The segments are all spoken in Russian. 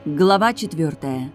Глава 4.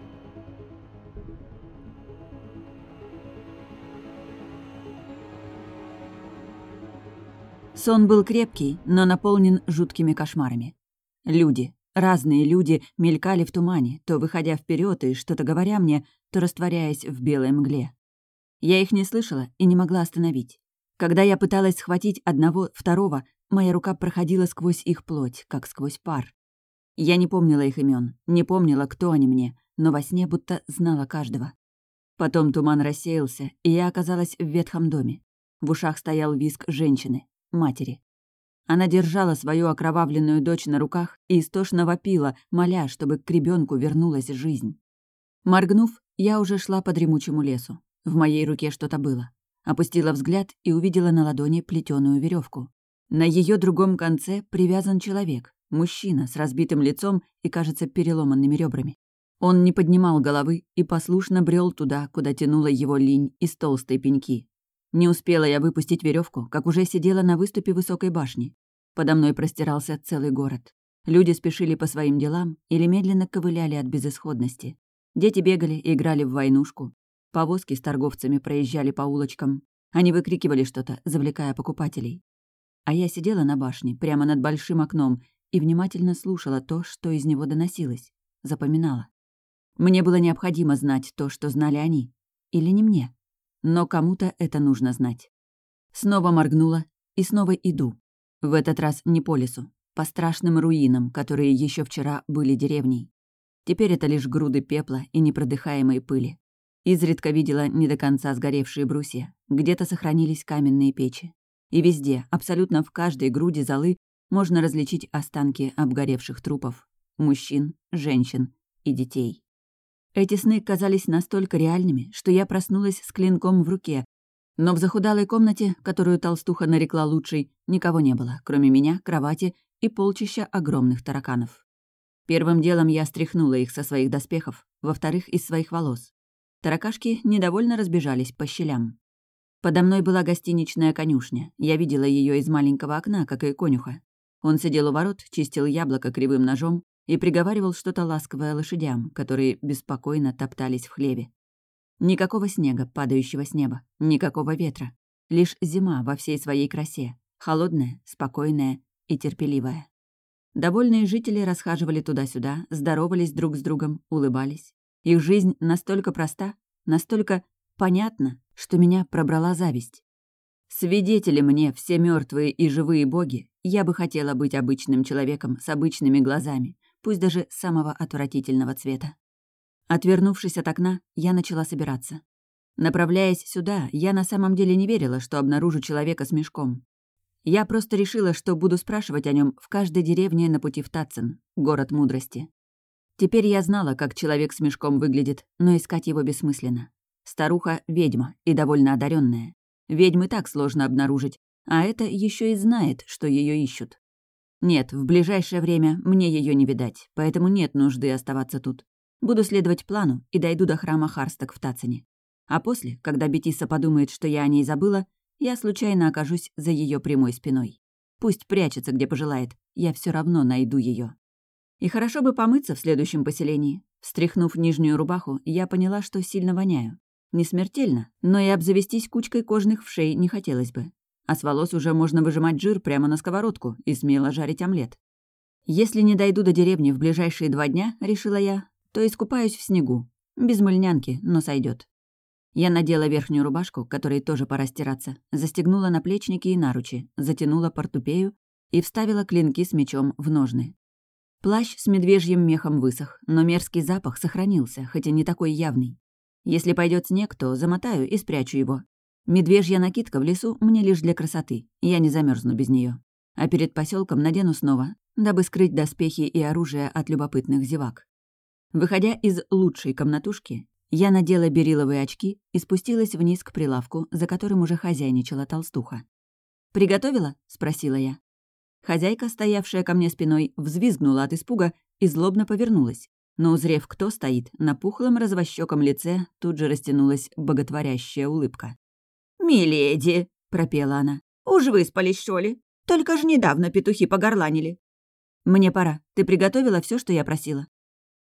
Сон был крепкий, но наполнен жуткими кошмарами. Люди, разные люди мелькали в тумане, то выходя вперед и что-то говоря мне, то растворяясь в белой мгле. Я их не слышала и не могла остановить. Когда я пыталась схватить одного, второго, моя рука проходила сквозь их плоть, как сквозь пар. Я не помнила их имен, не помнила, кто они мне, но во сне будто знала каждого. Потом туман рассеялся, и я оказалась в ветхом доме. В ушах стоял визг женщины, матери. Она держала свою окровавленную дочь на руках и истошно вопила, моля, чтобы к ребенку вернулась жизнь. Моргнув, я уже шла по дремучему лесу. В моей руке что-то было. Опустила взгляд и увидела на ладони плетеную веревку. На ее другом конце привязан человек. Мужчина с разбитым лицом и, кажется, переломанными ребрами. Он не поднимал головы и послушно брел туда, куда тянула его линь из толстой пеньки. Не успела я выпустить веревку, как уже сидела на выступе высокой башни. Подо мной простирался целый город. Люди спешили по своим делам или медленно ковыляли от безысходности. Дети бегали и играли в войнушку. Повозки с торговцами проезжали по улочкам. Они выкрикивали что-то, завлекая покупателей. А я сидела на башне, прямо над большим окном, и внимательно слушала то, что из него доносилось, запоминала. Мне было необходимо знать то, что знали они. Или не мне. Но кому-то это нужно знать. Снова моргнула и снова иду. В этот раз не по лесу, по страшным руинам, которые еще вчера были деревней. Теперь это лишь груды пепла и непродыхаемой пыли. Изредка видела не до конца сгоревшие брусья, где-то сохранились каменные печи. И везде, абсолютно в каждой груди золы, можно различить останки обгоревших трупов, мужчин, женщин и детей. Эти сны казались настолько реальными, что я проснулась с клинком в руке, но в захудалой комнате, которую толстуха нарекла лучшей, никого не было, кроме меня, кровати и полчища огромных тараканов. Первым делом я стряхнула их со своих доспехов, во-вторых, из своих волос. Таракашки недовольно разбежались по щелям. Подо мной была гостиничная конюшня, я видела ее из маленького окна, как и конюха. Он сидел у ворот, чистил яблоко кривым ножом и приговаривал что-то ласковое лошадям, которые беспокойно топтались в хлеве. Никакого снега, падающего с неба, никакого ветра. Лишь зима во всей своей красе, холодная, спокойная и терпеливая. Довольные жители расхаживали туда-сюда, здоровались друг с другом, улыбались. Их жизнь настолько проста, настолько понятна, что меня пробрала зависть. Свидетели мне, все мертвые и живые боги, я бы хотела быть обычным человеком с обычными глазами, пусть даже самого отвратительного цвета. Отвернувшись от окна, я начала собираться. Направляясь сюда, я на самом деле не верила, что обнаружу человека с мешком. Я просто решила, что буду спрашивать о нем в каждой деревне на пути в Татцен, город мудрости. Теперь я знала, как человек с мешком выглядит, но искать его бессмысленно. Старуха — ведьма и довольно одаренная. Ведьмы так сложно обнаружить, а это еще и знает, что ее ищут. Нет, в ближайшее время мне ее не видать, поэтому нет нужды оставаться тут. Буду следовать плану и дойду до храма Харсток в Татцене. А после, когда Бетисса подумает, что я о ней забыла, я случайно окажусь за ее прямой спиной. Пусть прячется, где пожелает, я все равно найду ее. И хорошо бы помыться в следующем поселении. Встряхнув нижнюю рубаху, я поняла, что сильно воняю. Не смертельно, но и обзавестись кучкой кожных вшей не хотелось бы. А с волос уже можно выжимать жир прямо на сковородку и смело жарить омлет. Если не дойду до деревни в ближайшие 2 дня, решила я, то искупаюсь в снегу. Без мыльнянки, но сойдет. Я надела верхнюю рубашку, которой тоже пора стираться, застегнула наплечники и наручи, затянула портупею и вставила клинки с мечом в ножны. Плащ с медвежьим мехом высох, но мерзкий запах сохранился, хоть и не такой явный. Если пойдет снег, то замотаю и спрячу его. Медвежья накидка в лесу мне лишь для красоты, я не замерзну без нее. А перед поселком надену снова, дабы скрыть доспехи и оружие от любопытных зевак. Выходя из лучшей комнатушки, я надела бериловые очки и спустилась вниз к прилавку, за которым уже хозяйничала толстуха. «Приготовила?» — спросила я. Хозяйка, стоявшая ко мне спиной, взвизгнула от испуга и злобно повернулась. Но, узрев, кто стоит, на пухлом развощёком лице тут же растянулась боготворящая улыбка. «Миледи!» — пропела она. «Уж выспались, что ли? Только же недавно петухи погорланили». «Мне пора. Ты приготовила все, что я просила?»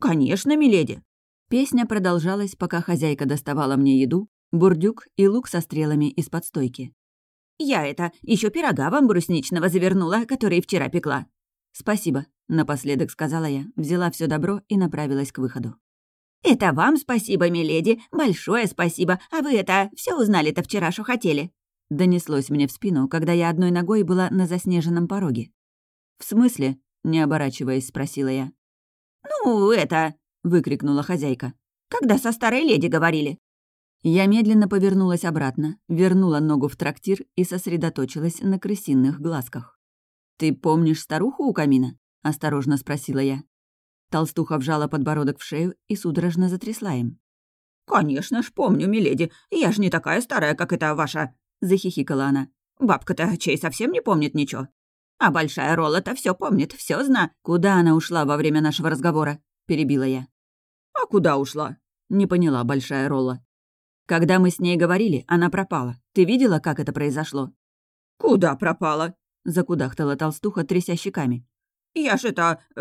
«Конечно, миледи». Песня продолжалась, пока хозяйка доставала мне еду, бурдюк и лук со стрелами из-под стойки. «Я еще пирога вам брусничного завернула, который вчера пекла». «Спасибо», — напоследок сказала я, взяла все добро и направилась к выходу. «Это вам спасибо, миледи, большое спасибо, а вы все узнали-то вчера, что хотели?» Донеслось мне в спину, когда я одной ногой была на заснеженном пороге. «В смысле?» — не оборачиваясь, спросила я. «Ну, — выкрикнула хозяйка. когда со старой леди говорили». Я медленно повернулась обратно, вернула ногу в трактир и сосредоточилась на крысиных глазках. «Ты помнишь старуху у камина?» — осторожно спросила я. Толстуха вжала подбородок в шею и судорожно затрясла им. «Конечно ж помню, миледи, я ж не такая старая, как эта ваша», — захихикала она. «Бабка-то чей совсем не помнит ничего. А большая Ролла-то все помнит, все зна». «Куда она ушла во время нашего разговора?» — перебила я. «А куда ушла?» — не поняла большая Ролла. «Когда мы с ней говорили, она пропала. Ты видела, как это произошло?» «Куда пропала?» — закудахтала толстуха, тряся щеками. «Я ж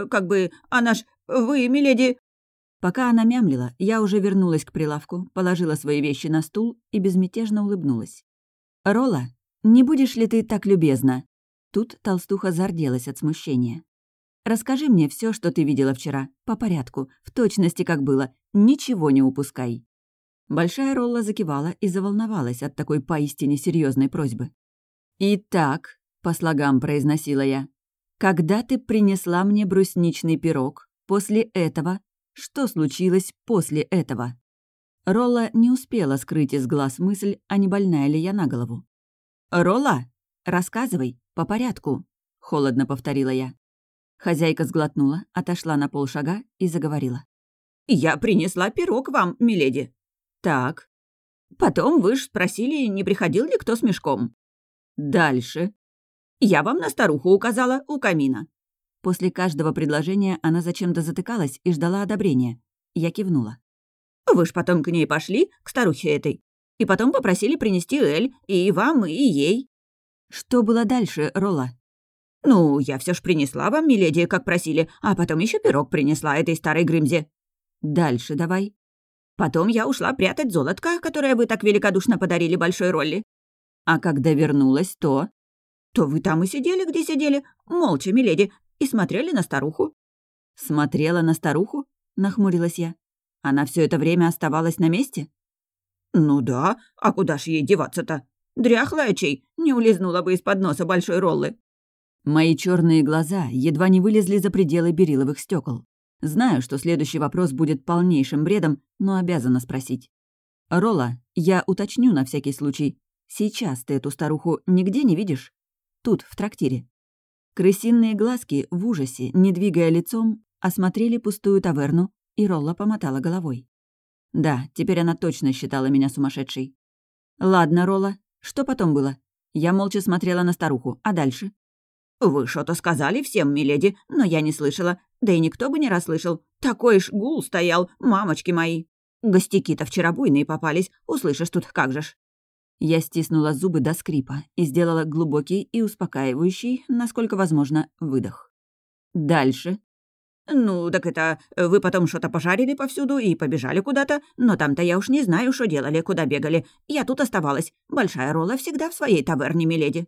она ж... Вы, миледи...» Пока она мямлила, я уже вернулась к прилавку, положила свои вещи на стул и безмятежно улыбнулась. «Ролла, не будешь ли ты так любезна?» Тут толстуха зарделась от смущения. «Расскажи мне все, что ты видела вчера, по порядку, в точности, как было. Ничего не упускай». Большая Ролла закивала и заволновалась от такой поистине серьезной просьбы. «Итак», — по слогам произносила я, «когда ты принесла мне брусничный пирог, после этого, что случилось после этого?» Ролла не успела скрыть из глаз мысль, а не больная ли я на голову. «Ролла, рассказывай, по порядку», — холодно повторила я. Хозяйка сглотнула, отошла на полшага и заговорила. «Я принесла пирог вам, миледи». «Так». «Потом вы ж спросили, не приходил ли кто с мешком». «Дальше». «Я вам на старуху указала у камина». После каждого предложения она зачем-то затыкалась и ждала одобрения. Я кивнула. «Вы ж потом к ней пошли, к старухе этой, и потом попросили принести эль и вам, и ей». «Что было дальше, Ролла?» «Ну, я все ж принесла вам, миледи, как просили, а потом еще пирог принесла этой старой Грымзе». «Дальше давай». «Потом я ушла прятать золотко, которое вы так великодушно подарили большой Ролли». «А когда вернулась, то...» «То вы там и сидели, где сидели, молча, миледи, и смотрели на старуху». «Смотрела на старуху?» — нахмурилась я. «Она все это время оставалась на месте?» «Ну да, а куда ж ей деваться-то? Дряхлая чей, не улизнула бы из-под носа большой Роллы». Мои черные глаза едва не вылезли за пределы бериловых стекол. Знаю, что следующий вопрос будет полнейшим бредом, но обязана спросить. «Ролла, я уточню на всякий случай. Сейчас ты эту старуху нигде не видишь? Тут, в трактире». Крысиные глазки в ужасе, не двигая лицом, осмотрели пустую таверну, и Ролла помотала головой. Да, теперь она точно считала меня сумасшедшей. «Ладно, Ролла, что потом было?» Я молча смотрела на старуху, а дальше? «Вы что-то сказали всем, миледи, но я не слышала. Да и никто бы не расслышал. Такой ж гул стоял, мамочки мои. Гостяки-то вчера буйные попались, услышишь тут как же ж». Я стиснула зубы до скрипа и сделала глубокий и успокаивающий, насколько возможно, выдох. Дальше. «Ну, так вы потом что-то пожарили повсюду и побежали куда-то, но там-то я уж не знаю, что делали, куда бегали. Я тут оставалась. Большая Ролла всегда в своей таверне, миледи».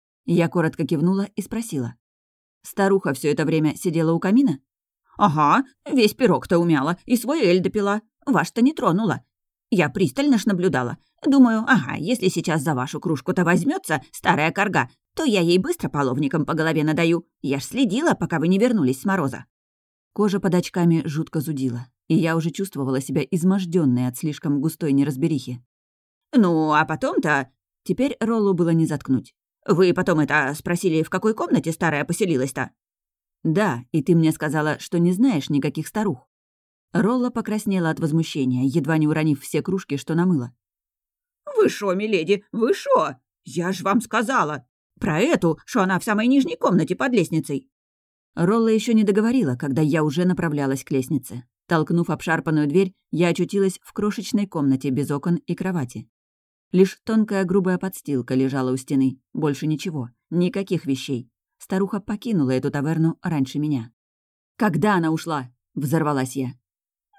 Я коротко кивнула и спросила. «Старуха все это время сидела у камина?» «Ага, весь пирог-то умяла и свой эль допила. Ваш-то не тронула. Я пристально ж наблюдала. Думаю, ага, если сейчас за вашу кружку-то возьмется старая корга, то я ей быстро половником по голове надаю. Я ж следила, пока вы не вернулись с мороза». Кожа под очками жутко зудила, и я уже чувствовала себя измождённой от слишком густой неразберихи. «Ну, а потом-то...» Теперь Роллу было не заткнуть. «Вы потом спросили, в какой комнате старая поселилась-то?» «Да, и ты мне сказала, что не знаешь никаких старух». Ролла покраснела от возмущения, едва не уронив все кружки, что намыла. «Вы шо, миледи, вы шо? Я ж вам сказала. Про эту, что она в самой нижней комнате под лестницей». Ролла еще не договорила, когда я уже направлялась к лестнице. Толкнув обшарпанную дверь, я очутилась в крошечной комнате без окон и кровати. Лишь тонкая грубая подстилка лежала у стены. Больше ничего. Никаких вещей. Старуха покинула эту таверну раньше меня. «Когда она ушла?» — взорвалась я.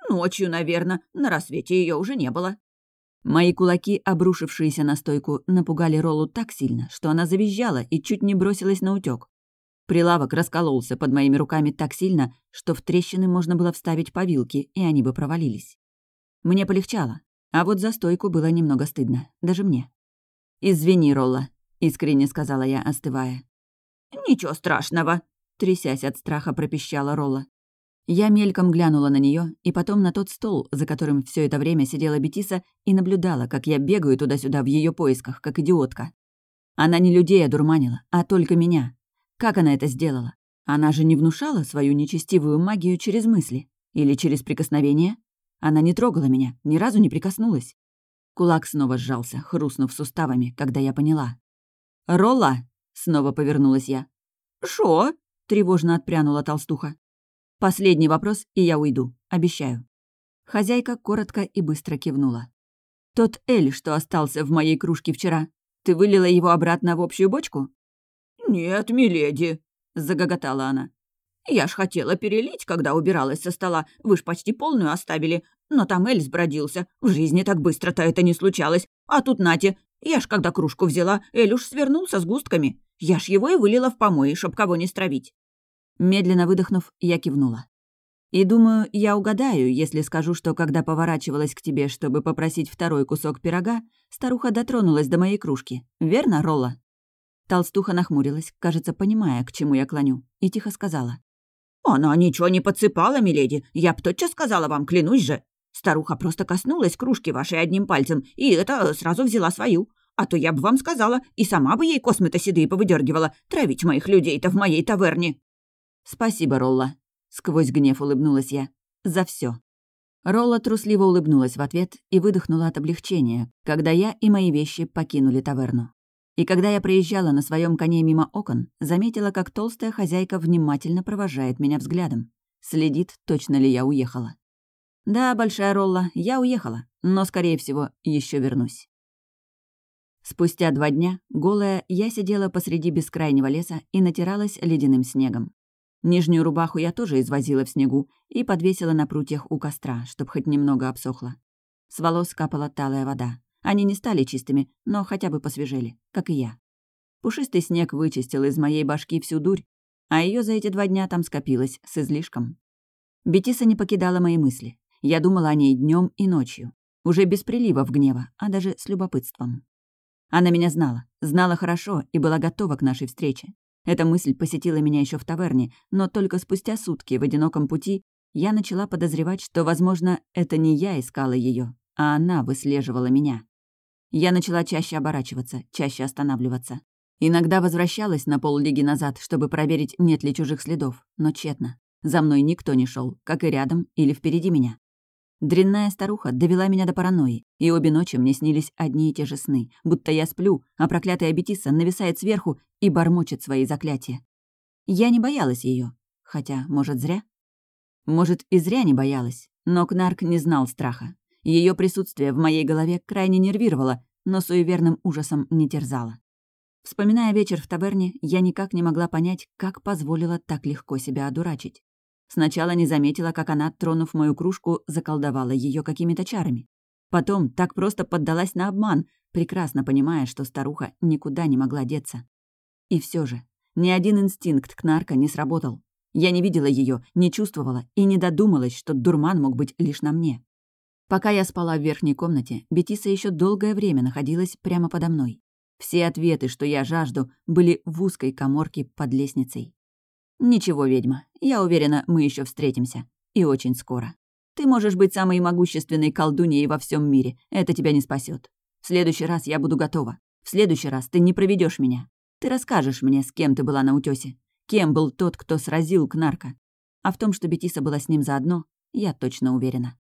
Ночью, наверное. На рассвете ее уже не было». Мои кулаки, обрушившиеся на стойку, напугали Роллу так сильно, что она завизжала и чуть не бросилась на утёк. Прилавок раскололся под моими руками так сильно, что в трещины можно было вставить по вилке, и они бы провалились. Мне полегчало, а вот за стойку было немного стыдно, даже мне. «Извини, Ролла», — искренне сказала я, остывая. «Ничего страшного», — трясясь от страха, пропищала Ролла. Я мельком глянула на нее и потом на тот стол, за которым все это время сидела Бетиса, и наблюдала, как я бегаю туда-сюда в ее поисках, как идиотка. Она не людей одурманила, а только меня. Как она это сделала? Она же не внушала свою нечестивую магию через мысли. Или через прикосновение? Она не трогала меня, ни разу не прикоснулась. Кулак снова сжался, хрустнув суставами, когда я поняла. «Ролла!» — снова повернулась я. «Шо?» — тревожно отпрянула толстуха. «Последний вопрос, и я уйду. Обещаю». Хозяйка коротко и быстро кивнула. «Тот эль, что остался в моей кружке вчера, ты вылила его обратно в общую бочку?» «Нет, миледи», — загоготала она. «Я ж хотела перелить, когда убиралась со стола. Вы ж почти полную оставили. Но там эль сбродился. В жизни так быстро-то это не случалось. А тут нате. Я ж когда кружку взяла, эль уж свернулся с густками. Я ж его и вылила в помои, чтоб кого не стравить». Медленно выдохнув, я кивнула. «И думаю, я угадаю, если скажу, что когда поворачивалась к тебе, чтобы попросить второй кусок пирога, старуха дотронулась до моей кружки. Верно, Ролла?» Толстуха нахмурилась, кажется, понимая, к чему я клоню, и тихо сказала. «Она ничего не подсыпала, миледи. Я б тотчас сказала вам, клянусь же. Старуха просто коснулась кружки вашей одним пальцем, и это сразу взяла свою. А то я бы вам сказала, и сама бы ей космы-то седые повыдергивала, травить моих людей-то в моей таверне». «Спасибо, Ролла», — сквозь гнев улыбнулась я. «За все. Ролла трусливо улыбнулась в ответ и выдохнула от облегчения, когда я и мои вещи покинули таверну. И когда я проезжала на своем коне мимо окон, заметила, как толстая хозяйка внимательно провожает меня взглядом. Следит, точно ли я уехала. Да, большая Ролла, я уехала, но, скорее всего, еще вернусь. Спустя 2 дня, голая, я сидела посреди бескрайнего леса и натиралась ледяным снегом. Нижнюю рубаху я тоже извозила в снегу и подвесила на прутьях у костра, чтоб хоть немного обсохло. С волос капала талая вода. Они не стали чистыми, но хотя бы посвежели, как и я. Пушистый снег вычистил из моей башки всю дурь, а ее за эти 2 дня там скопилось с излишком. Бетиса не покидала мои мысли. Я думала о ней днем и ночью. Уже без приливов гнева, а даже с любопытством. Она меня знала хорошо и была готова к нашей встрече. Эта мысль посетила меня еще в таверне, но только спустя сутки в одиноком пути я начала подозревать, что, возможно, это не я искала ее, а она выслеживала меня. Я начала чаще оборачиваться, чаще останавливаться. Иногда возвращалась на поллиги назад, чтобы проверить, нет ли чужих следов, но тщетно. За мной никто не шел, как и рядом или впереди меня. Дрянная старуха довела меня до паранойи, и обе ночи мне снились одни и те же сны, будто я сплю, а проклятая Бетиса нависает сверху и бормочет свои заклятия. Я не боялась ее, хотя, может, зря? Может, и зря не боялась, но Кнарк не знал страха. Ее присутствие в моей голове крайне нервировало, но суеверным ужасом не терзало. Вспоминая вечер в таверне, я никак не могла понять, как позволила так легко себя одурачить. Сначала не заметила, как она, тронув мою кружку, заколдовала ее какими-то чарами. Потом так просто поддалась на обман, прекрасно понимая, что старуха никуда не могла деться. И все же, ни один инстинкт Кнарка не сработал. Я не видела ее, не чувствовала и не додумалась, что дурман мог быть лишь на мне. Пока я спала в верхней комнате, Бетиса еще долгое время находилась прямо подо мной. Все ответы, что я жажду, были в узкой каморке под лестницей. «Ничего, ведьма, я уверена, мы еще встретимся. И очень скоро. Ты можешь быть самой могущественной колдуньей во всем мире. Это тебя не спасет. В следующий раз я буду готова. В следующий раз ты не проведешь меня. Ты расскажешь мне, с кем ты была на утёсе. Кем был тот, кто сразил Кнарка. А в том, что Бетиса была с ним заодно, я точно уверена».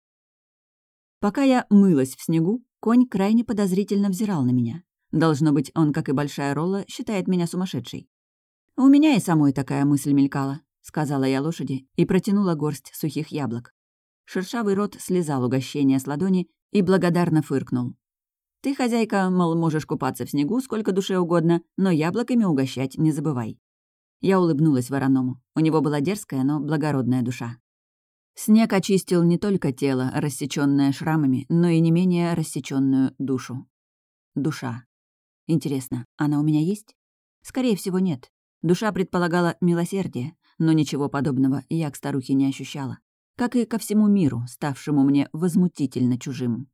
Пока я мылась в снегу, конь крайне подозрительно взирал на меня. Должно быть, он, как и большая Ролла, считает меня сумасшедшей. «У меня и самой такая мысль мелькала», — сказала я лошади и протянула горсть сухих яблок. Шершавый рот слезал угощение с ладони и благодарно фыркнул. «Ты, хозяйка, мол, можешь купаться в снегу сколько душе угодно, но яблоками угощать не забывай». Я улыбнулась вороному. У него была дерзкая, но благородная душа. Снег очистил не только тело, рассечённое шрамами, но и не менее рассечённую душу. Душа. Интересно, она у меня есть? Скорее всего, нет. Душа предполагала милосердие, но ничего подобного я к старухе не ощущала. Как и ко всему миру, ставшему мне возмутительно чужим.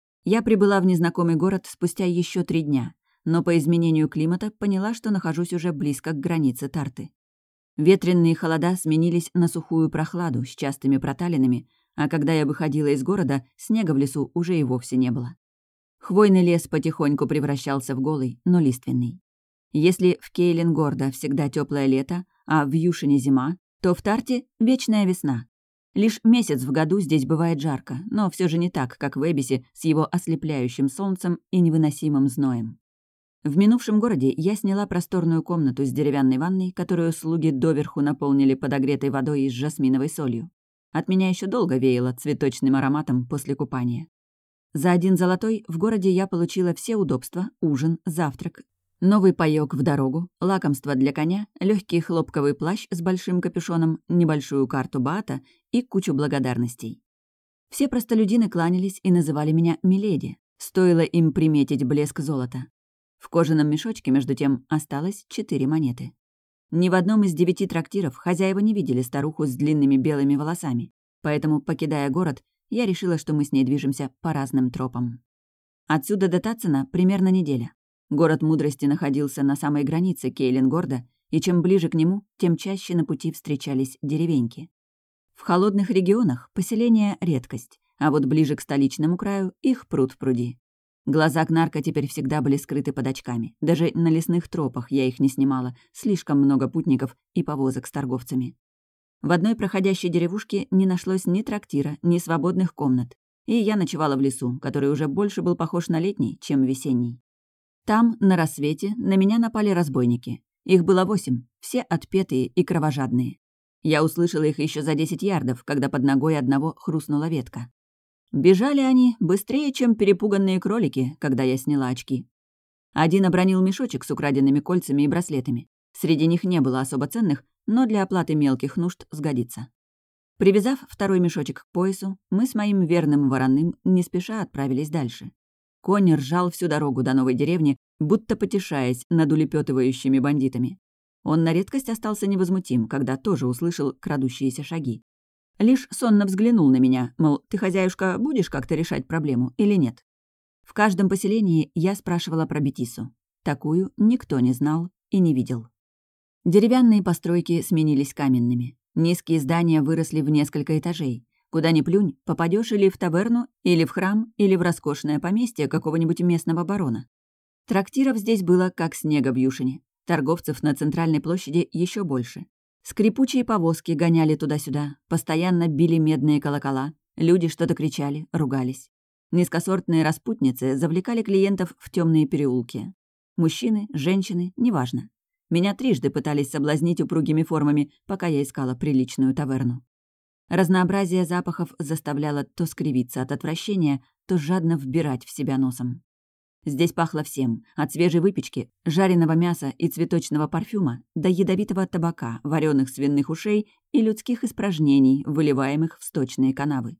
Я прибыла в незнакомый город спустя еще 3 дня, но по изменению климата поняла, что нахожусь уже близко к границе Тарты. Ветренные холода сменились на сухую прохладу с частыми проталинами, а когда я выходила из города, снега в лесу уже и вовсе не было. Хвойный лес потихоньку превращался в голый, но лиственный. Если в Кейлингорда всегда теплое лето, а в Юшине зима, то в Тарте — вечная весна. Лишь месяц в году здесь бывает жарко, но все же не так, как в Эбисе с его ослепляющим солнцем и невыносимым зноем. В минувшем городе я сняла просторную комнату с деревянной ванной, которую слуги доверху наполнили подогретой водой и с жасминовой солью. От меня еще долго веяло цветочным ароматом после купания. За 1 золотой в городе я получила все удобства, ужин, завтрак, новый паёк в дорогу, лакомство для коня, легкий хлопковый плащ с большим капюшоном, небольшую карту Баата и кучу благодарностей. Все простолюдины кланялись и называли меня «миледи», стоило им приметить блеск золота. В кожаном мешочке, между тем, осталось 4 монеты. Ни в одном из 9 трактиров хозяева не видели старуху с длинными белыми волосами, поэтому, покидая город, я решила, что мы с ней движемся по разным тропам. Отсюда до Татсена примерно неделя. Город мудрости находился на самой границе Кейлингорда, и чем ближе к нему, тем чаще на пути встречались деревеньки. В холодных регионах поселения — редкость, а вот ближе к столичному краю их пруд-пруди. Глаза Кнарка теперь всегда были скрыты под очками. Даже на лесных тропах я их не снимала, слишком много путников и повозок с торговцами. В одной проходящей деревушке не нашлось ни трактира, ни свободных комнат, и я ночевала в лесу, который уже больше был похож на летний, чем весенний. Там, на рассвете, на меня напали разбойники. Их было 8, все отпетые и кровожадные. Я услышала их еще за 10 ярдов, когда под ногой одного хрустнула ветка. Бежали они быстрее, чем перепуганные кролики, когда я сняла очки. Один обронил мешочек с украденными кольцами и браслетами. Среди них не было особо ценных, но для оплаты мелких нужд сгодится. Привязав второй мешочек к поясу, мы с моим верным вороным не спеша отправились дальше. Конь ржал всю дорогу до новой деревни, будто потешаясь над улепетывающими бандитами. Он на редкость остался невозмутим, когда тоже услышал крадущиеся шаги. Лишь сонно взглянул на меня, мол, ты, хозяюшка, будешь как-то решать проблему или нет? В каждом поселении я спрашивала про Бетису. Такую никто не знал и не видел. Деревянные постройки сменились каменными. Низкие здания выросли в несколько этажей. Куда ни плюнь, попадешь или в таверну, или в храм, или в роскошное поместье какого-нибудь местного барона. Трактиров здесь было как снега в Юшине. Торговцев на центральной площади еще больше. Скрипучие повозки гоняли туда-сюда, постоянно били медные колокола, люди что-то кричали, ругались. Низкосортные распутницы завлекали клиентов в темные переулки. Мужчины, женщины, неважно. Меня трижды пытались соблазнить упругими формами, пока я искала приличную таверну. Разнообразие запахов заставляло то скривиться от отвращения, то жадно вбирать в себя носом. Здесь пахло всем, от свежей выпечки, жареного мяса и цветочного парфюма до ядовитого табака, вареных свиных ушей и людских испражнений, выливаемых в сточные канавы.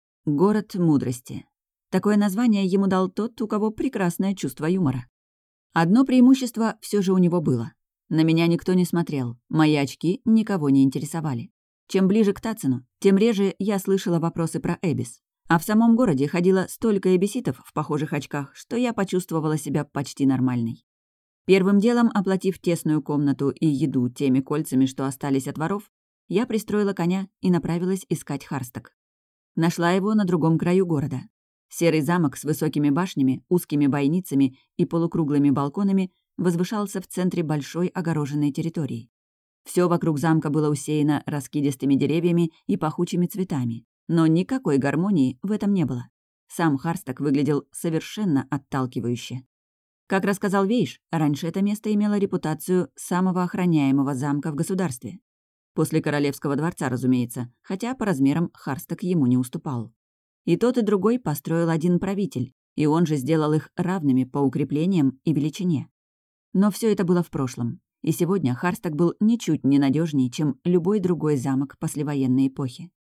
Город мудрости. Такое название ему дал тот, у кого прекрасное чувство юмора. Одно преимущество все же у него было. На меня никто не смотрел, мои очки никого не интересовали. Чем ближе к Татсену, тем реже я слышала вопросы про Эбис. А в самом городе ходило столько эбиситов в похожих очках, что я почувствовала себя почти нормальной. Первым делом, оплатив тесную комнату и еду теми кольцами, что остались от воров, я пристроила коня и направилась искать Харсток. Нашла его на другом краю города. Серый замок с высокими башнями, узкими бойницами и полукруглыми балконами возвышался в центре большой огороженной территории. Все вокруг замка было усеяно раскидистыми деревьями и пахучими цветами. Но никакой гармонии в этом не было. Сам Харсток выглядел совершенно отталкивающе. Как рассказал Вейш, раньше это место имело репутацию самого охраняемого замка в государстве. После королевского дворца, разумеется, хотя по размерам Харсток ему не уступал. И тот, и другой построил один правитель, и он же сделал их равными по укреплениям и величине. Но все это было в прошлом, и сегодня Харсток был ничуть не надежнее, чем любой другой замок послевоенной эпохи.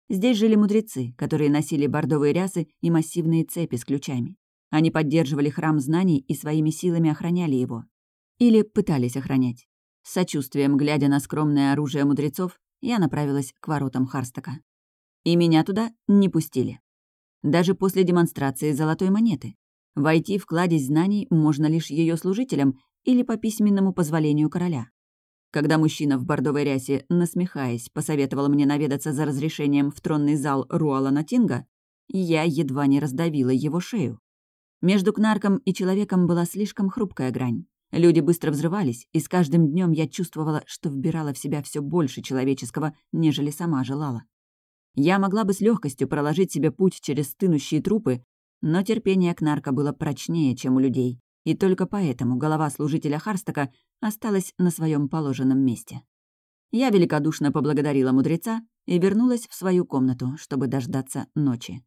Здесь жили мудрецы, которые носили бордовые рясы и массивные цепи с ключами. Они поддерживали храм знаний и своими силами охраняли его. Или пытались охранять. С сочувствием, глядя на скромное оружие мудрецов, я направилась к воротам Харстока. И меня туда не пустили. Даже после демонстрации золотой монеты. Войти в кладезь знаний можно лишь ее служителям или по письменному позволению короля. Когда мужчина в бордовой рясе, насмехаясь, посоветовал мне наведаться за разрешением в тронный зал Руала Натинга, я едва не раздавила его шею. Между кнарком и человеком была слишком хрупкая грань. Люди быстро взрывались, и с каждым днем я чувствовала, что вбирала в себя все больше человеческого, нежели сама желала. Я могла бы с легкостью проложить себе путь через стынущие трупы, но терпение кнарка было прочнее, чем у людей, и только поэтому голова служителя Харстока осталась на своем положенном месте. Я великодушно поблагодарила мудреца и вернулась в свою комнату, чтобы дождаться ночи.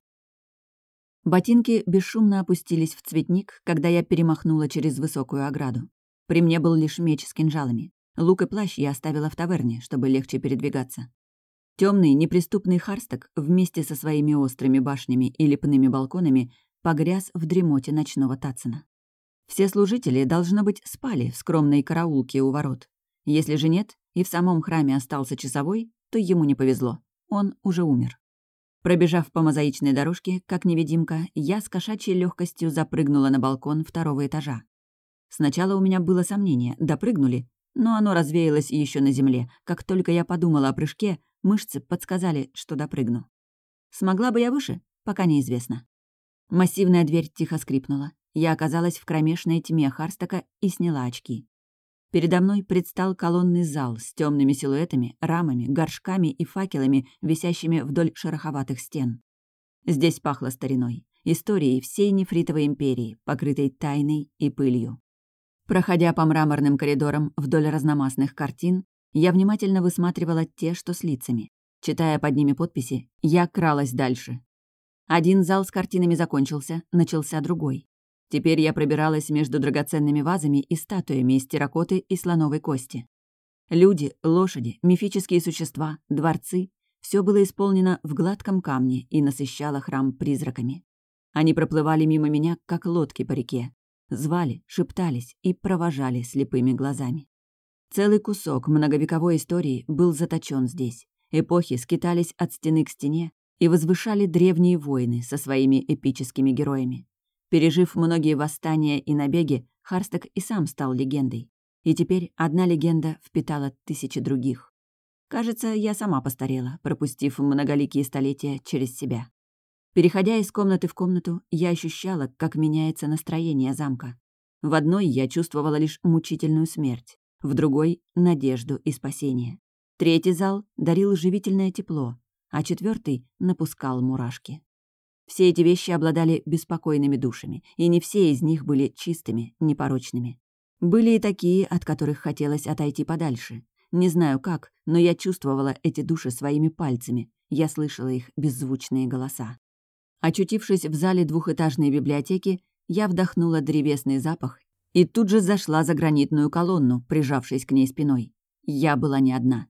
Ботинки бесшумно опустились в цветник, когда я перемахнула через высокую ограду. При мне был лишь меч с кинжалами. Лук и плащ я оставила в таверне, чтобы легче передвигаться. Темный, неприступный Харсток вместе со своими острыми башнями и лепными балконами погряз в дремоте ночного Тацина. Все служители, должно быть, спали в скромной караулке у ворот. Если же нет, и в самом храме остался часовой, то ему не повезло. Он уже умер. Пробежав по мозаичной дорожке, как невидимка, я с кошачьей легкостью запрыгнула на балкон второго этажа. Сначала у меня было сомнение, допрыгнули, но оно развеялось еще на земле. Как только я подумала о прыжке, мышцы подсказали, что допрыгну. Смогла бы я выше? Пока неизвестно. Массивная дверь тихо скрипнула. Я оказалась в кромешной тьме Харстока и сняла очки. Передо мной предстал колонный зал с темными силуэтами, рамами, горшками и факелами, висящими вдоль шероховатых стен. Здесь пахло стариной, историей всей Нефритовой империи, покрытой тайной и пылью. Проходя по мраморным коридорам вдоль разномастных картин, я внимательно высматривала те, что с лицами. Читая под ними подписи, я кралась дальше. Один зал с картинами закончился, начался другой. Теперь я пробиралась между драгоценными вазами и статуями из терракоты и слоновой кости. Люди, лошади, мифические существа, дворцы — все было исполнено в гладком камне и насыщало храм призраками. Они проплывали мимо меня, как лодки по реке. Звали, шептались и провожали слепыми глазами. Целый кусок многовековой истории был заточен здесь. Эпохи скитались от стены к стене и возвышали древние войны со своими эпическими героями. Пережив многие восстания и набеги, Харсток и сам стал легендой. И теперь одна легенда впитала тысячи других. Кажется, я сама постарела, пропустив многоликие столетия через себя. Переходя из комнаты в комнату, я ощущала, как меняется настроение замка. В одной я чувствовала лишь мучительную смерть, в другой — надежду и спасение. Третий зал дарил живительное тепло, а четвертый напускал мурашки. Все эти вещи обладали беспокойными душами, и не все из них были чистыми, непорочными. Были и такие, от которых хотелось отойти подальше. Не знаю как, но я чувствовала эти души своими пальцами, я слышала их беззвучные голоса. Очутившись в зале двухэтажной библиотеки, я вдохнула древесный запах и тут же зашла за гранитную колонну, прижавшись к ней спиной. Я была не одна.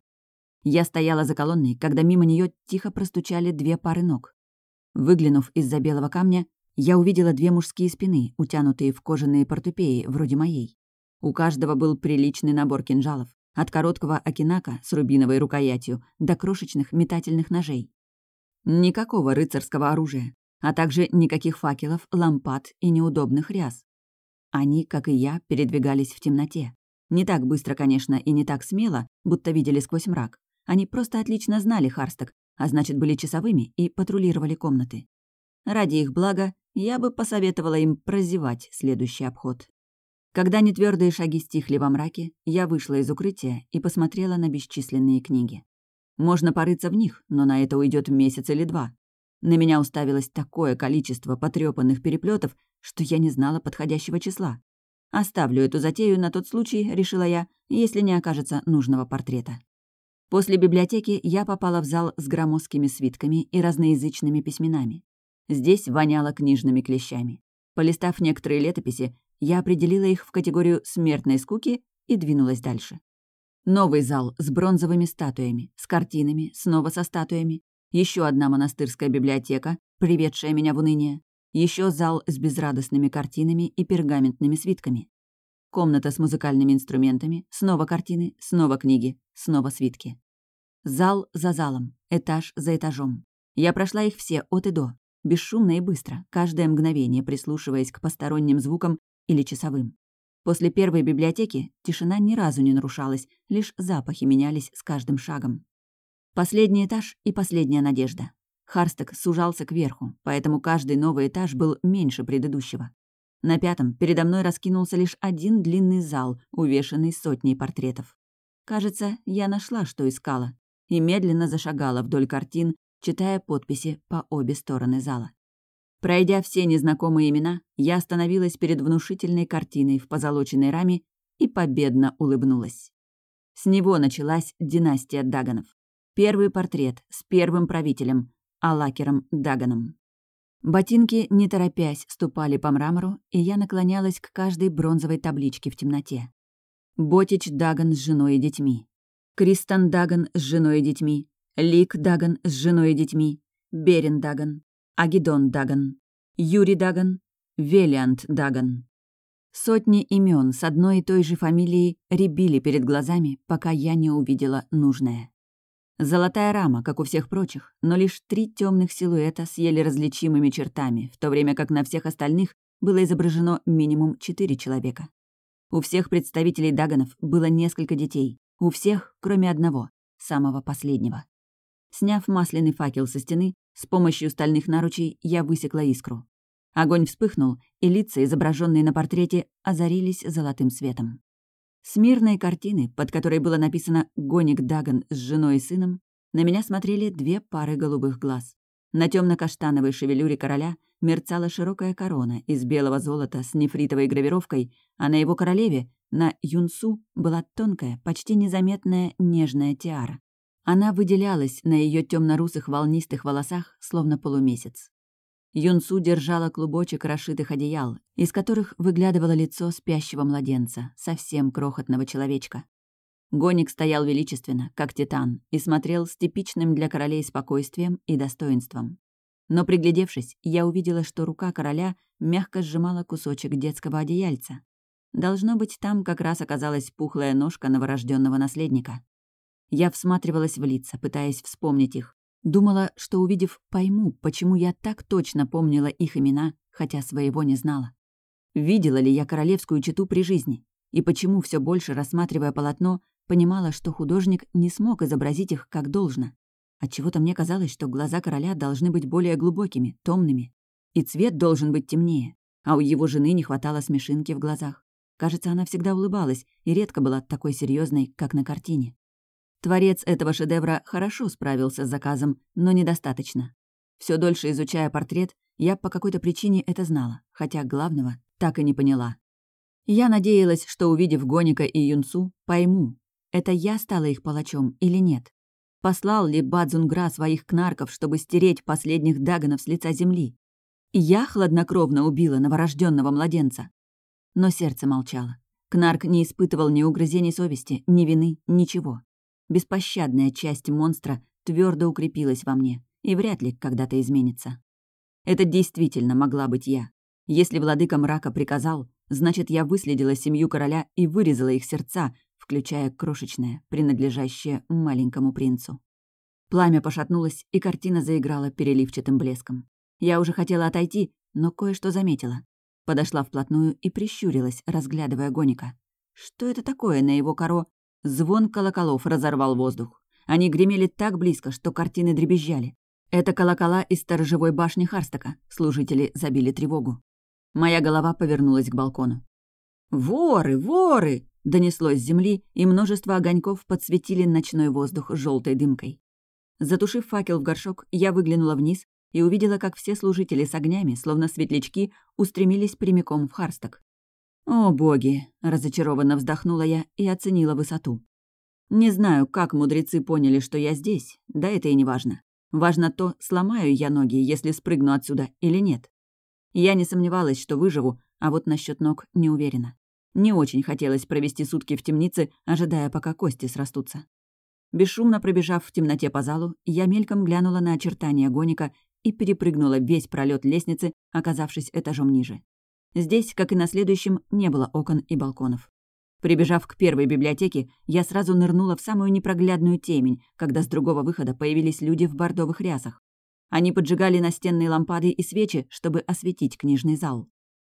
Я стояла за колонной, когда мимо нее тихо простучали две пары ног. Выглянув из-за белого камня, я увидела две мужские спины, утянутые в кожаные портупеи, вроде моей. У каждого был приличный набор кинжалов, от короткого акинака с рубиновой рукоятью до крошечных метательных ножей. Никакого рыцарского оружия, а также никаких факелов, лампад и неудобных ряс. Они, как и я, передвигались в темноте. Не так быстро, конечно, и не так смело, будто видели сквозь мрак. Они просто отлично знали Харсток, а значит, были часовыми и патрулировали комнаты. Ради их блага я бы посоветовала им прозевать следующий обход. Когда нетвёрдые шаги стихли во мраке, я вышла из укрытия и посмотрела на бесчисленные книги. Можно порыться в них, но на это уйдет месяц или два. На меня уставилось такое количество потрёпанных переплетов, что я не знала подходящего числа. Оставлю эту затею на тот случай, решила я, если не окажется нужного портрета. После библиотеки я попала в зал с громоздкими свитками и разноязычными письменами. Здесь воняло книжными клещами. Полистав некоторые летописи, я определила их в категорию смертной скуки и двинулась дальше. Новый зал с бронзовыми статуями, с картинами, снова со статуями. Еще одна монастырская библиотека, приведшая меня в уныние. Еще зал с безрадостными картинами и пергаментными свитками. Комната с музыкальными инструментами, снова картины, снова книги, снова свитки. Зал за залом, этаж за этажом. Я прошла их все от и до, бесшумно и быстро, каждое мгновение прислушиваясь к посторонним звукам или часовым. После первой библиотеки тишина ни разу не нарушалась, лишь запахи менялись с каждым шагом. Последний этаж и последняя надежда. Харсток сужался кверху, поэтому каждый новый этаж был меньше предыдущего. На 5-м передо мной раскинулся лишь один длинный зал, увешанный сотней портретов. Кажется, я нашла, что искала, и медленно зашагала вдоль картин, читая подписи по обе стороны зала. Пройдя все незнакомые имена, я остановилась перед внушительной картиной в позолоченной раме и победно улыбнулась. С него началась династия Даганов. Первый портрет с первым правителем, Алакером Даганом. Ботинки, не торопясь, ступали по мрамору, и я наклонялась к каждой бронзовой табличке в темноте. Ботич Даган с женой и детьми. Кристан Даган с женой и детьми. Лик Даган с женой и детьми. Берен Даган. Агидон Даган. Юрий Даган. Велиант Даган. Сотни имен с одной и той же фамилией рябили перед глазами, пока я не увидела нужное. Золотая рама, как у всех прочих, но лишь 3 темных силуэта с еле различимыми чертами, в то время как на всех остальных было изображено минимум 4 человека. У всех представителей Даганов было несколько детей, у всех, кроме одного, самого последнего. Сняв масляный факел со стены, с помощью стальных наручей я высекла искру. Огонь вспыхнул, и лица, изображенные на портрете, озарились золотым светом. С мирной картины, под которой было написано «Гоник Даган с женой и сыном», на меня смотрели 2 пары голубых глаз. На темно-каштановой шевелюре короля мерцала широкая корона из белого золота с нефритовой гравировкой, а на его королеве, на Юнсу, была тонкая, почти незаметная нежная тиара. Она выделялась на ее темно-русых волнистых волосах, словно полумесяц. Юнсу держала клубочек расшитых одеял, из которых выглядывало лицо спящего младенца, совсем крохотного человечка. Гоник стоял величественно, как титан, и смотрел с типичным для королей спокойствием и достоинством. Но, приглядевшись, я увидела, что рука короля мягко сжимала кусочек детского одеяльца. Должно быть, там как раз оказалась пухлая ножка новорожденного наследника. Я всматривалась в лица, пытаясь вспомнить их. Думала, что, увидев, пойму, почему я так точно помнила их имена, хотя своего не знала. Видела ли я королевскую чету при жизни? И почему, все больше рассматривая полотно, понимала, что художник не смог изобразить их как должно? Отчего-то мне казалось, что глаза короля должны быть более глубокими, томными. И цвет должен быть темнее. А у его жены не хватало смешинки в глазах. Кажется, она всегда улыбалась и редко была такой серьезной, как на картине. Творец этого шедевра хорошо справился с заказом, но недостаточно. Все дольше изучая портрет, я по какой-то причине это знала, хотя главного так и не поняла. Я надеялась, что, увидев Гоника и Юнсу, пойму, это я стала их палачом или нет. Послал ли Бадзунгра своих кнарков, чтобы стереть последних Даганов с лица земли? Я хладнокровно убила новорожденного младенца. Но сердце молчало. Кнарк не испытывал ни угрызений совести, ни вины, ничего. Беспощадная часть монстра твердо укрепилась во мне и вряд ли когда-то изменится. Это действительно могла быть я. Если владыка мрака приказал, значит, я выследила семью короля и вырезала их сердца, включая крошечное, принадлежащее маленькому принцу. Пламя пошатнулось, и картина заиграла переливчатым блеском. Я уже хотела отойти, но кое-что заметила. Подошла вплотную и прищурилась, разглядывая Гоника. Что это такое на его коро? Звон колоколов разорвал воздух. Они гремели так близко, что картины дребезжали. Это колокола из сторожевой башни Харстока. Служители забили тревогу. Моя голова повернулась к балкону. «Воры! Воры!» — донеслось с земли, и множество огоньков подсветили ночной воздух желтой дымкой. Затушив факел в горшок, я выглянула вниз и увидела, как все служители с огнями, словно светлячки, устремились прямиком в Харсток. «О, боги!» — разочарованно вздохнула я и оценила высоту. Не знаю, как мудрецы поняли, что я здесь, да это и не важно. Важно то, сломаю я ноги, если спрыгну отсюда, или нет. Я не сомневалась, что выживу, а вот насчет ног не уверена. Не очень хотелось провести сутки в темнице, ожидая, пока кости срастутся. Бесшумно пробежав в темноте по залу, я мельком глянула на очертания гоника и перепрыгнула весь пролет лестницы, оказавшись этажом ниже. Здесь, как и на следующем, не было окон и балконов. Прибежав к первой библиотеке, я сразу нырнула в самую непроглядную темень, когда с другого выхода появились люди в бордовых рясах. Они поджигали настенные лампады и свечи, чтобы осветить книжный зал.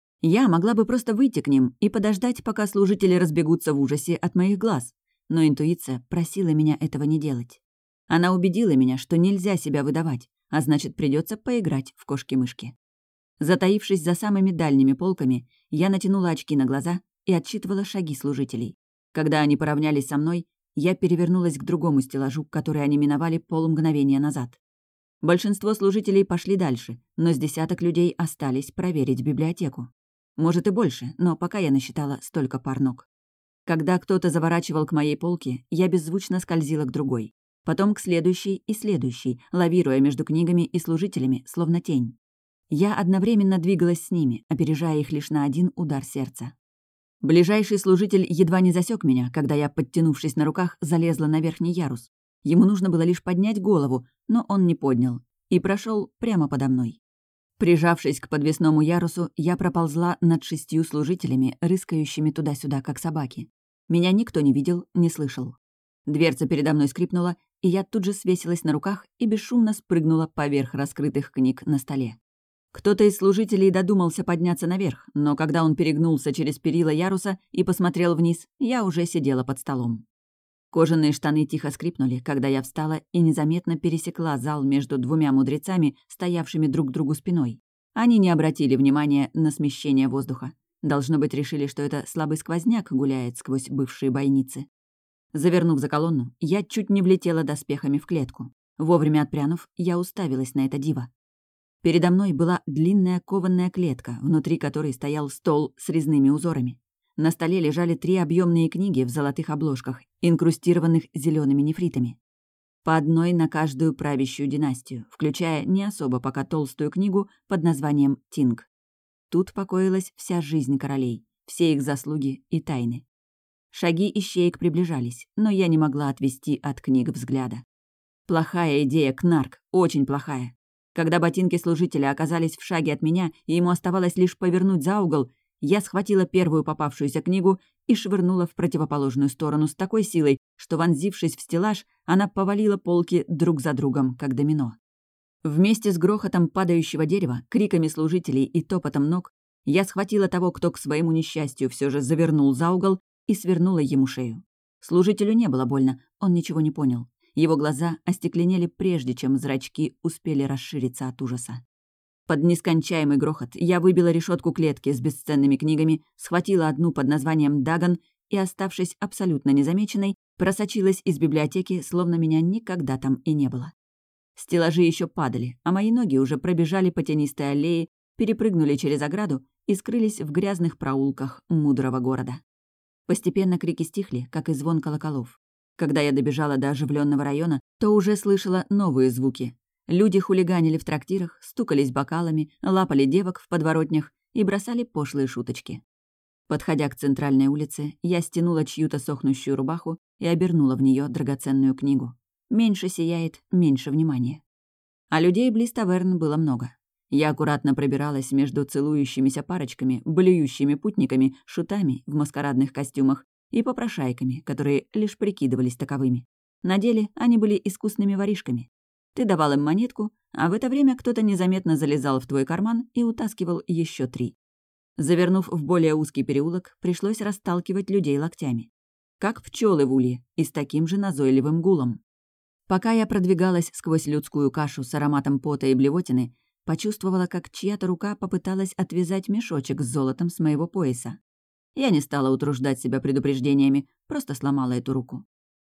Я могла бы просто выйти к ним и подождать, пока служители разбегутся в ужасе от моих глаз, но интуиция просила меня этого не делать. Она убедила меня, что нельзя себя выдавать, а значит, придется поиграть в кошки-мышки. Затаившись за самыми дальними полками, я натянула очки на глаза и отсчитывала шаги служителей. Когда они поравнялись со мной, я перевернулась к другому стеллажу, который они миновали полмгновения назад. Большинство служителей пошли дальше, но с десяток людей остались проверить библиотеку. Может и больше, но пока я насчитала столько пар ног. Когда кто-то заворачивал к моей полке, я беззвучно скользила к другой. Потом к следующей и следующей, лавируя между книгами и служителями, словно тень. Я одновременно двигалась с ними, опережая их лишь на один удар сердца. Ближайший служитель едва не засек меня, когда я, подтянувшись на руках, залезла на верхний ярус. Ему нужно было лишь поднять голову, но он не поднял, и прошел прямо подо мной. Прижавшись к подвесному ярусу, я проползла над 6 служителями, рыскающими туда-сюда, как собаки. Меня никто не видел, не слышал. Дверца передо мной скрипнула, и я тут же свесилась на руках и бесшумно спрыгнула поверх раскрытых книг на столе. Кто-то из служителей додумался подняться наверх, но когда он перегнулся через перила яруса и посмотрел вниз, я уже сидела под столом. Кожаные штаны тихо скрипнули, когда я встала и незаметно пересекла зал между 2 мудрецами, стоявшими друг к другу спиной. Они не обратили внимания на смещение воздуха. Должно быть, решили, что это слабый сквозняк гуляет сквозь бывшие бойницы. Завернув за колонну, я чуть не влетела доспехами в клетку. Вовремя отпрянув, я уставилась на это диво. Передо мной была длинная кованная клетка, внутри которой стоял стол с резными узорами. На столе лежали 3 объемные книги в золотых обложках, инкрустированных зелеными нефритами. По одной на каждую правящую династию, включая не особо пока толстую книгу под названием «Тинг». Тут покоилась вся жизнь королей, все их заслуги и тайны. Шаги ищеек приближались, но я не могла отвести от книг взгляда. Плохая идея, Кнарк, очень плохая. Когда ботинки служителя оказались в шаге от меня, и ему оставалось лишь повернуть за угол, я схватила первую попавшуюся книгу и швырнула в противоположную сторону с такой силой, что, вонзившись в стеллаж, она повалила полки друг за другом, как домино. Вместе с грохотом падающего дерева, криками служителей и топотом ног я схватила того, кто к своему несчастью все же завернул за угол, и свернула ему шею. Служителю не было больно, он ничего не понял. Его глаза остекленели прежде, чем зрачки успели расшириться от ужаса. Под нескончаемый грохот я выбила решетку клетки с бесценными книгами, схватила одну под названием «Дагон» и, оставшись абсолютно незамеченной, просочилась из библиотеки, словно меня никогда там и не было. Стеллажи еще падали, а мои ноги уже пробежали по тенистой аллее, перепрыгнули через ограду и скрылись в грязных проулках мудрого города. Постепенно крики стихли, как и звон колоколов. Когда я добежала до оживленного района, то уже слышала новые звуки. Люди хулиганили в трактирах, стукались бокалами, лапали девок в подворотнях и бросали пошлые шуточки. Подходя к центральной улице, я стянула чью-то сохнущую рубаху и обернула в нее драгоценную книгу. Меньше сияет, меньше внимания. А людей близ таверн было много. Я аккуратно пробиралась между целующимися парочками, блюющими путниками, шутами в маскарадных костюмах и попрошайками, которые лишь прикидывались таковыми. На деле они были искусными воришками. Ты давал им монетку, а в это время кто-то незаметно залезал в твой карман и утаскивал еще 3. Завернув в более узкий переулок, пришлось расталкивать людей локтями. Как пчелы в улье и с таким же назойливым гулом. Пока я продвигалась сквозь людскую кашу с ароматом пота и блевотины, почувствовала, как чья-то рука попыталась отвязать мешочек с золотом с моего пояса. Я не стала утруждать себя предупреждениями, просто сломала эту руку.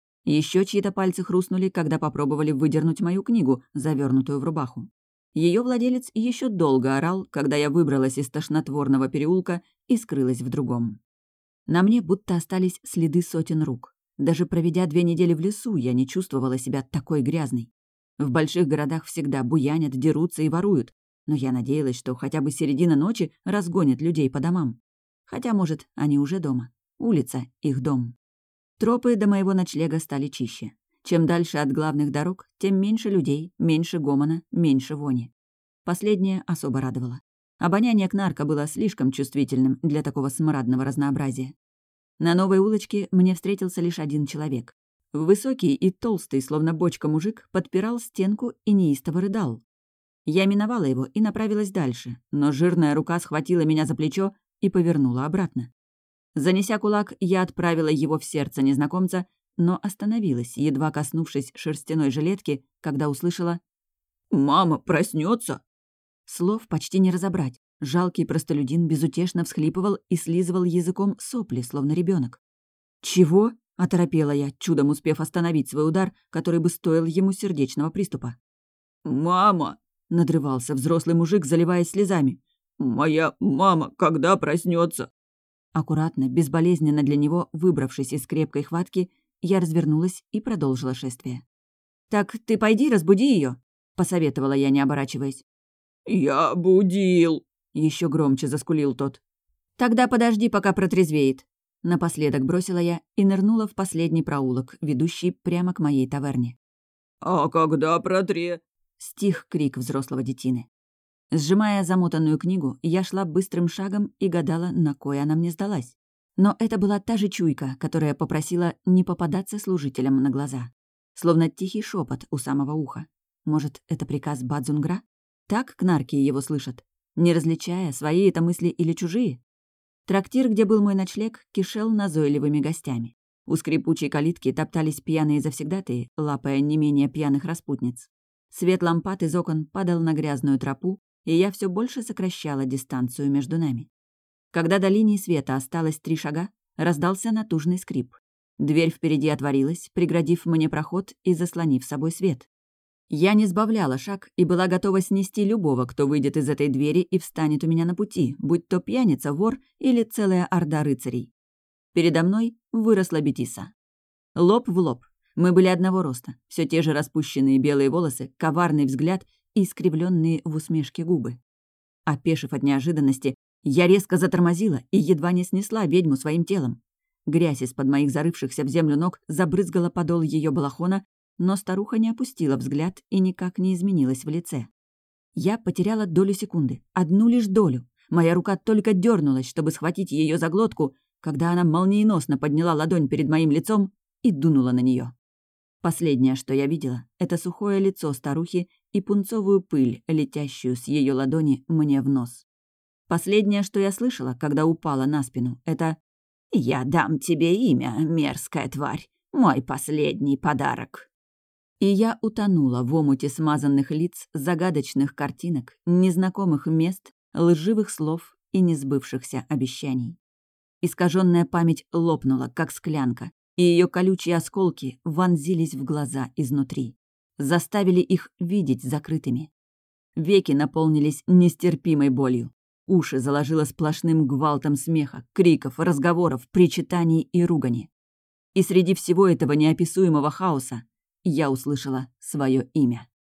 Еще чьи-то пальцы хрустнули, когда попробовали выдернуть мою книгу, завернутую в рубаху. Ее владелец еще долго орал, когда я выбралась из тошнотворного переулка и скрылась в другом. На мне будто остались следы сотен рук. Даже проведя 2 недели в лесу, я не чувствовала себя такой грязной. В больших городах всегда буянят, дерутся и воруют, но я надеялась, что хотя бы середина ночи разгонят людей по домам. Хотя, может, они уже дома. Улица — их дом. Тропы до моего ночлега стали чище. Чем дальше от главных дорог, тем меньше людей, меньше гомона, меньше вони. Последнее особо радовало. Обоняние Кнарка было слишком чувствительным для такого смрадного разнообразия. На новой улочке мне встретился лишь один человек. Высокий и толстый, словно бочка мужик, подпирал стенку и неистово рыдал. Я миновала его и направилась дальше, но жирная рука схватила меня за плечо и повернула обратно. Занеся кулак, я отправила его в сердце незнакомца, но остановилась, едва коснувшись шерстяной жилетки, когда услышала «Мама проснется!». Слов почти не разобрать. Жалкий простолюдин безутешно всхлипывал и слизывал языком сопли, словно ребенок. «Чего?» — оторопела я, чудом успев остановить свой удар, который бы стоил ему сердечного приступа. «Мама!» — надрывался взрослый мужик, заливаясь слезами. «Моя мама когда проснется? Аккуратно, безболезненно для него, выбравшись из крепкой хватки, я развернулась и продолжила шествие. «Так ты пойди разбуди ее, посоветовала я, не оборачиваясь. «Я будил!» — еще громче заскулил тот. «Тогда подожди, пока протрезвеет». Напоследок бросила я и нырнула в последний проулок, ведущий прямо к моей таверне. «А когда Стих крик взрослого детины. Сжимая замотанную книгу, я шла быстрым шагом и гадала, на кой она мне сдалась. Но это была та же чуйка, которая попросила не попадаться служителям на глаза. Словно тихий шепот у самого уха. Может, это приказ Бадзунгра? Так кнарки его слышат, не различая, свои это мысли или чужие. Трактир, где был мой ночлег, кишел назойливыми гостями. У скрипучей калитки топтались пьяные завсегдатые, лапая не менее пьяных распутниц. Свет лампад из окон падал на грязную тропу, и я все больше сокращала дистанцию между нами. Когда до линии света осталось 3 шага, раздался натужный скрип. Дверь впереди отворилась, преградив мне проход и заслонив собой свет. Я не сбавляла шаг и была готова снести любого, кто выйдет из этой двери и встанет у меня на пути, будь то пьяница, вор или целая орда рыцарей. Передо мной выросла Бетиса. Лоб в лоб. Мы были одного роста, все те же распущенные белые волосы, коварный взгляд и искривленные в усмешке губы. Опешив от неожиданности, я резко затормозила и едва не снесла ведьму своим телом. Грязь из-под моих зарывшихся в землю ног забрызгала подол ее балахона, но старуха не опустила взгляд и никак не изменилась в лице. Я потеряла долю секунды, одну лишь долю. Моя рука только дернулась, чтобы схватить ее за глотку, когда она молниеносно подняла ладонь перед моим лицом и дунула на нее. Последнее, что я видела, это сухое лицо старухи и пунцовую пыль, летящую с ее ладони мне в нос. Последнее, что я слышала, когда упала на спину, это «Я дам тебе имя, мерзкая тварь, мой последний подарок». И я утонула в омуте смазанных лиц, загадочных картинок, незнакомых мест, лживых слов и несбывшихся обещаний. Искаженная память лопнула, как склянка, и ее колючие осколки вонзились в глаза изнутри. Заставили их видеть закрытыми. Веки наполнились нестерпимой болью. Уши заложило сплошным гвалтом смеха, криков, разговоров, причитаний и ругани. И среди всего этого неописуемого хаоса я услышала свое имя.